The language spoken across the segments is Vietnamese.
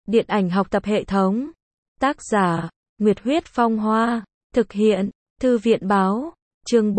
Điện ảnh học tập hệ thống. Tác giả, Nguyệt Huyết Phong Hoa. Thực hiện, Thư viện Báo. Chương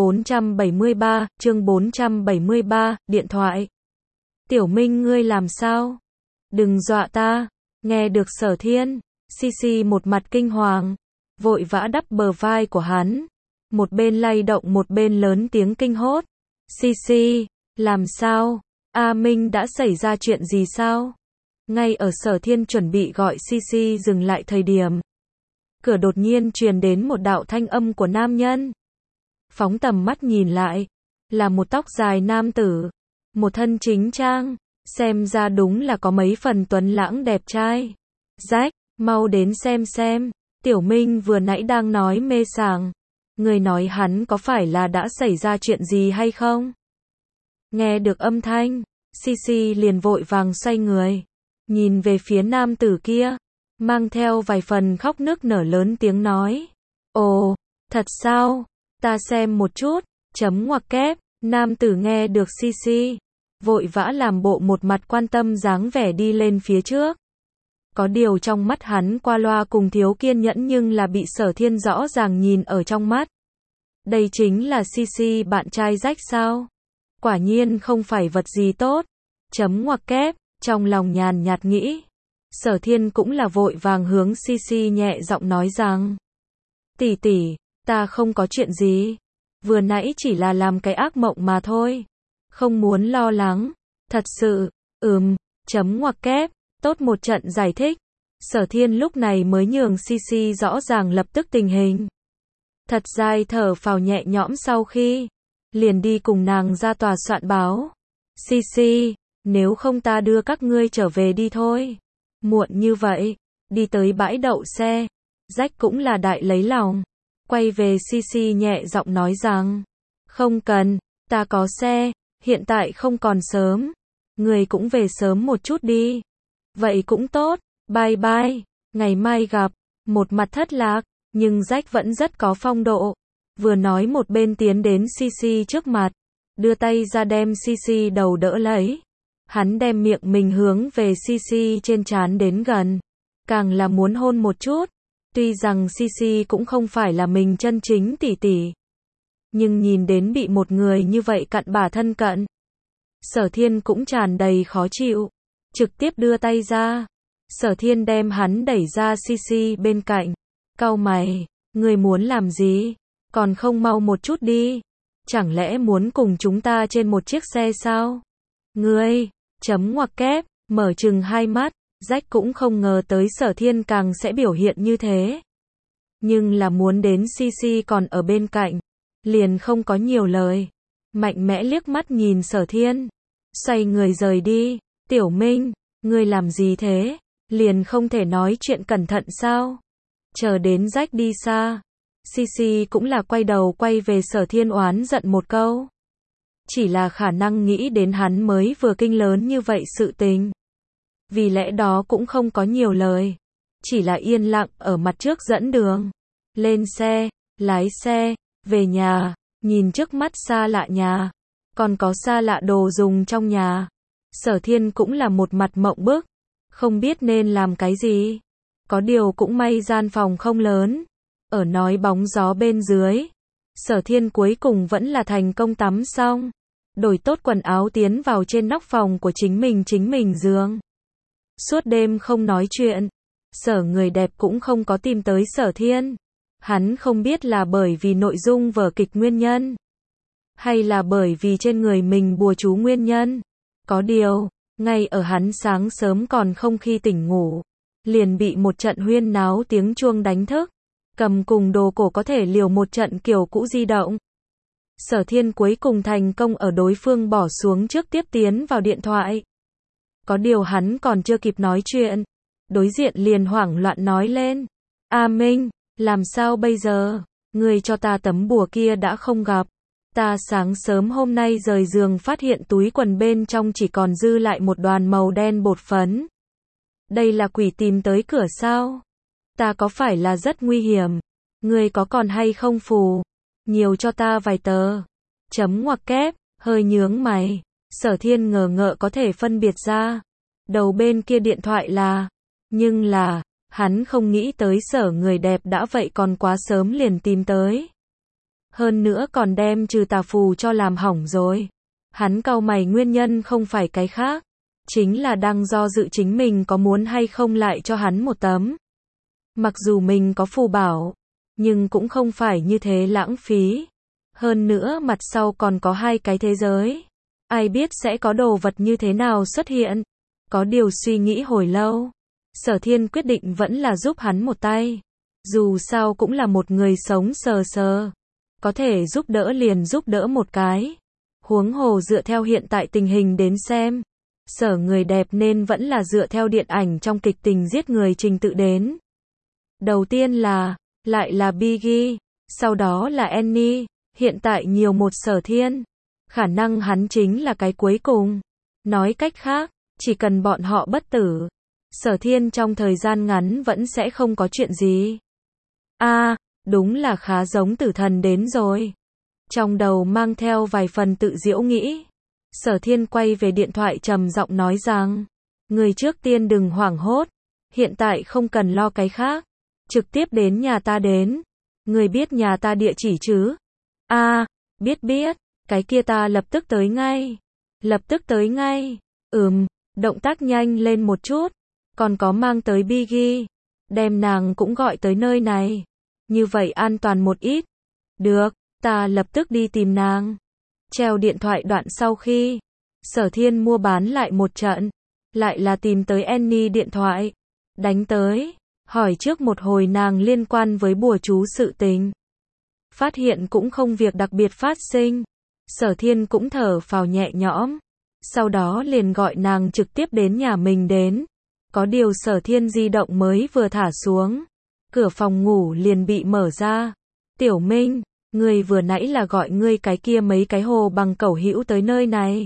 473, điện thoại. Tiểu Minh ngươi làm sao? Đừng dọa ta. Nghe được Sở Thiên, Sisi một mặt kinh hoàng, vội vã đắp bờ vai của hắn. Một bên lay động một bên lớn tiếng kinh hốt. Sisi, làm sao? A Minh đã xảy ra chuyện gì sao? Ngay ở Sở Thiên chuẩn bị gọi Sisi dừng lại thời điểm, cửa đột nhiên truyền đến một đạo thanh âm của nam nhân. Phóng tầm mắt nhìn lại, là một tóc dài nam tử, một thân chính trang, xem ra đúng là có mấy phần tuấn lãng đẹp trai. Rách, mau đến xem, Tiểu Minh vừa nãy đang nói mê sảng. Người nói hắn có phải là đã xảy ra chuyện gì hay không? Nghe được âm thanh, Sisi liền vội vàng xoay người, nhìn về phía nam tử kia, mang theo vài phần khóc nức nở lớn tiếng nói. Ồ, thật sao? Ta xem một chút, chấm ngoặc kép. Nam tử nghe được Sisi, vội vã làm bộ một mặt quan tâm dáng vẻ đi lên phía trước. Có điều trong mắt hắn qua loa cùng thiếu kiên nhẫn nhưng là bị Sở Thiên rõ ràng nhìn ở trong mắt. Đây chính là Sisi bạn trai rách sao? Quả nhiên không phải vật gì tốt. Chấm ngoặc kép, trong lòng nhàn nhạt nghĩ. Sở Thiên cũng là vội vàng hướng Sisi nhẹ giọng nói rằng. Tỷ tỷ, ta không có chuyện gì. Vừa nãy chỉ là làm cái ác mộng mà thôi. Không muốn lo lắng. Thật sự, chấm ngoặc kép, tốt một trận giải thích. Sở Thiên lúc này mới nhường Sisi rõ ràng lập tức tình hình. Thật dài thở phào nhẹ nhõm sau khi, liền đi cùng nàng ra tòa soạn báo. Sisi, nếu không ta đưa các ngươi trở về đi thôi. Muộn như vậy, đi tới bãi đậu xe, rách cũng là đại lấy lòng. Quay về Sisi nhẹ giọng nói rằng, không cần, ta có xe, hiện tại không còn sớm. Người cũng về sớm một chút đi. Vậy cũng tốt, bye bye, ngày mai gặp. Một mặt thất lạc, nhưng rách vẫn rất có phong độ. Vừa nói một bên tiến đến Sisi trước mặt, đưa tay ra đem Sisi đầu đỡ lấy. Hắn đem miệng mình hướng về Sisi trên trán đến gần, càng là muốn hôn một chút. Tuy rằng Sisi cũng không phải là mình chân chính tỷ tỷ, nhưng nhìn đến bị một người như vậy cặn bả thân cận, Sở Thiên cũng tràn đầy khó chịu, trực tiếp đưa tay ra. Sở Thiên đem hắn đẩy ra Sisi bên cạnh, cau mày, người muốn làm gì? Còn không mau một chút đi. Chẳng lẽ muốn cùng chúng ta trên một chiếc xe sao? Ngươi, chấm ngoặc kép, mở trừng hai mắt, rách cũng không ngờ tới Sở Thiên càng sẽ biểu hiện như thế. Nhưng là muốn đến Sisi còn ở bên cạnh, liền không có nhiều lời. Mạnh mẽ liếc mắt nhìn Sở Thiên, xoay người rời đi. Tiểu Minh, ngươi làm gì thế? Liền không thể nói chuyện cẩn thận sao? Chờ đến rách đi xa, Sisi cũng là quay đầu quay về Sở Thiên oán giận một câu. Chỉ là khả năng nghĩ đến hắn mới vừa kinh lớn như vậy sự tình. Vì lẽ đó cũng không có nhiều lời. Chỉ là yên lặng ở mặt trước dẫn đường. Lên xe, lái xe, về nhà, nhìn trước mắt xa lạ nhà. Còn có xa lạ đồ dùng trong nhà. Sở Thiên cũng là một mặt mộng bức. Không biết nên làm cái gì. Có điều cũng may gian phòng không lớn. Ở nói bóng gió bên dưới, Sở Thiên cuối cùng vẫn là thành công tắm xong. Đổi tốt quần áo tiến vào trên nóc phòng của chính mình giường. Suốt đêm không nói chuyện, Sở người đẹp cũng không có tìm tới Sở Thiên. Hắn không biết là bởi vì nội dung vở kịch nguyên nhân, hay là bởi vì trên người mình bùa chú nguyên nhân. Có điều, ngay ở hắn sáng sớm còn không khi tỉnh ngủ, liền bị một trận huyên náo tiếng chuông đánh thức. Cầm cùng đồ cổ có thể liều một trận kiểu cũ di động. Sở Thiên cuối cùng thành công ở đối phương bỏ xuống trước tiếp tiến vào điện thoại. Có điều hắn còn chưa kịp nói chuyện, đối diện liền hoảng loạn nói lên. A Minh, làm sao bây giờ? Người cho ta tấm bùa kia đã không gặp. Ta sáng sớm hôm nay rời giường phát hiện túi quần bên trong chỉ còn dư lại một đoàn màu đen bột phấn. Đây là quỷ tìm tới cửa sao? Ta có phải là rất nguy hiểm? Ngươi có còn hay không phù? Nhiều cho ta vài tờ. Chấm ngoặc kép, hơi nhướng mày. Sở Thiên ngờ ngợ có thể phân biệt ra. Đầu bên kia điện thoại là Nhưng là, hắn không nghĩ tới Sở người đẹp đã vậy còn quá sớm liền tìm tới. Hơn nữa còn đem trừ tà phù cho làm hỏng rồi. Hắn cau mày, nguyên nhân không phải cái khác, chính là đang do dự chính mình có muốn hay không lại cho hắn một tấm. Mặc dù mình có phù bảo, nhưng cũng không phải như thế lãng phí. Hơn nữa mặt sau còn có 2 cái thế giới. Ai biết sẽ có đồ vật như thế nào xuất hiện. Có điều suy nghĩ hồi lâu, Sở Thiên quyết định vẫn là giúp hắn một tay. Dù sao cũng là một người sống sờ sờ. Có thể giúp đỡ liền giúp đỡ một cái. Huống hồ dựa theo hiện tại tình hình đến xem, Sở người đẹp nên vẫn là dựa theo điện ảnh trong kịch tình giết người trình tự đến. Đầu tiên lại là Biggie, sau đó là Annie, hiện tại nhiều một Sở Thiên. Khả năng hắn chính là cái cuối cùng. Nói cách khác, chỉ cần bọn họ bất tử, Sở Thiên trong thời gian ngắn vẫn sẽ không có chuyện gì. Đúng là khá giống tử thần đến rồi. Trong đầu mang theo vài phần tự giễu nghĩ. Sở Thiên quay về điện thoại trầm giọng nói rằng, người trước tiên đừng hoảng hốt, hiện tại không cần lo cái khác, trực tiếp đến nhà ta đến. Người biết nhà ta địa chỉ chứ? Biết, cái kia ta lập tức tới ngay. Lập tức tới ngay. Động tác nhanh lên một chút. Còn có mang tới Biggie, đem nàng cũng gọi tới nơi này. Như vậy an toàn một ít. Được, ta lập tức đi tìm nàng. Treo điện thoại đoạn sau khi Sở Thiên mua bán lại một trận, lại là tìm tới Annie điện thoại. Đánh tới, hỏi trước một hồi nàng liên quan với bùa chú sự tình. Phát hiện cũng không việc đặc biệt phát sinh. Sở Thiên cũng thở phào nhẹ nhõm. Sau đó liền gọi nàng trực tiếp đến nhà mình đến. Có điều Sở Thiên di động mới vừa thả xuống, cửa phòng ngủ liền bị mở ra. Tiểu Minh, người vừa nãy là gọi ngươi cái kia mấy cái hồ bằng cẩu hữu tới nơi này.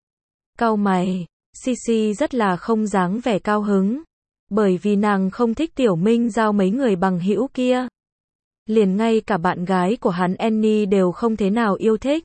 Cau mày, Sisi rất là không dáng vẻ cao hứng, bởi vì nàng không thích Tiểu Minh giao mấy người bằng hữu kia. Liền ngay cả bạn gái của hắn Annie đều không thế nào yêu thích.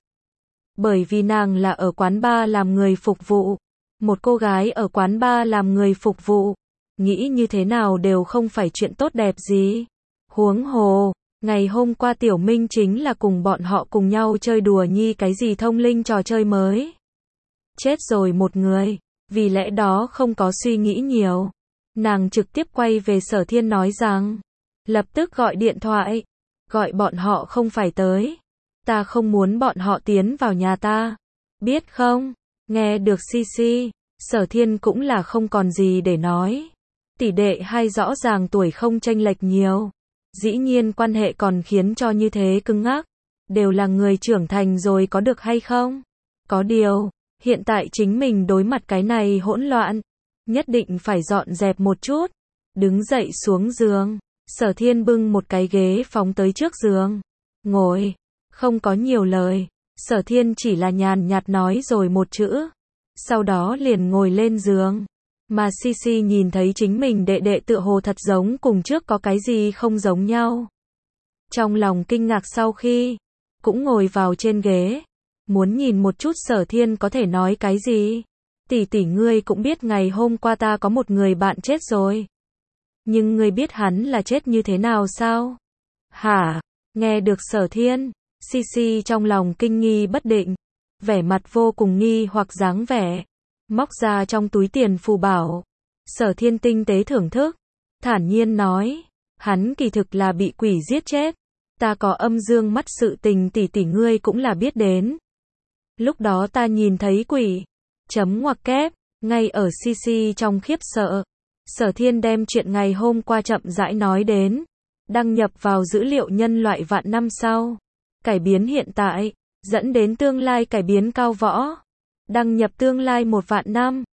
Bởi vì nàng là ở quán bar làm người phục vụ. Một cô gái ở quán bar làm người phục vụ, nghĩ như thế nào đều không phải chuyện tốt đẹp gì. Huống hồ, ngày hôm qua Tiểu Minh chính là cùng bọn họ cùng nhau chơi đùa nhi cái gì thông linh trò chơi mới. Chết rồi một người, vì lẽ đó không có suy nghĩ nhiều. Nàng trực tiếp quay về Sở Thiên nói rằng, lập tức gọi điện thoại, gọi bọn họ không phải tới. Ta không muốn bọn họ tiến vào nhà ta, biết không? Nghe được Sisi, Sở Thiên cũng là không còn gì để nói. Tỷ đệ hai rõ ràng tuổi không chênh lệch nhiều. Dĩ nhiên quan hệ còn khiến cho như thế cứng ngắc. Đều là người trưởng thành rồi có được hay không? Có điều, hiện tại chính mình đối mặt cái này hỗn loạn. Nhất định phải dọn dẹp một chút. Đứng dậy xuống giường. Sở Thiên bưng một cái ghế phóng tới trước giường. Ngồi, không có nhiều lời. Sở Thiên chỉ là nhàn nhạt nói rồi một chữ. Sau đó liền ngồi lên giường. Mà Sisi nhìn thấy chính mình đệ đệ tựa hồ thật giống cùng trước có cái gì không giống nhau. Trong lòng kinh ngạc sau khi, cũng ngồi vào trên ghế. Muốn nhìn một chút Sở Thiên có thể nói cái gì. Tỷ tỷ ngươi cũng biết ngày hôm qua ta có một người bạn chết rồi. Nhưng ngươi biết hắn là chết như thế nào sao? Hả? Nghe được Sở Thiên, Sisi trong lòng kinh nghi bất định. Vẻ mặt vô cùng nghi hoặc dáng vẻ. Móc ra trong túi tiền phù bảo. Sở Thiên tinh tế thưởng thức. Thản nhiên nói. Hắn kỳ thực là bị quỷ giết chết. Ta có âm dương mắt sự tình tỷ tỷ ngươi cũng là biết đến. Lúc đó ta nhìn thấy quỷ. Chấm ngoặc kép. Ngay ở Sisi trong khiếp sợ. Sở Thiên đem chuyện ngày hôm qua chậm rãi nói đến. Đăng nhập vào dữ liệu nhân loại vạn năm sau. Cải biến hiện tại. Dẫn đến tương lai cải biến cao võ. Đăng nhập tương lai 1 vạn năm.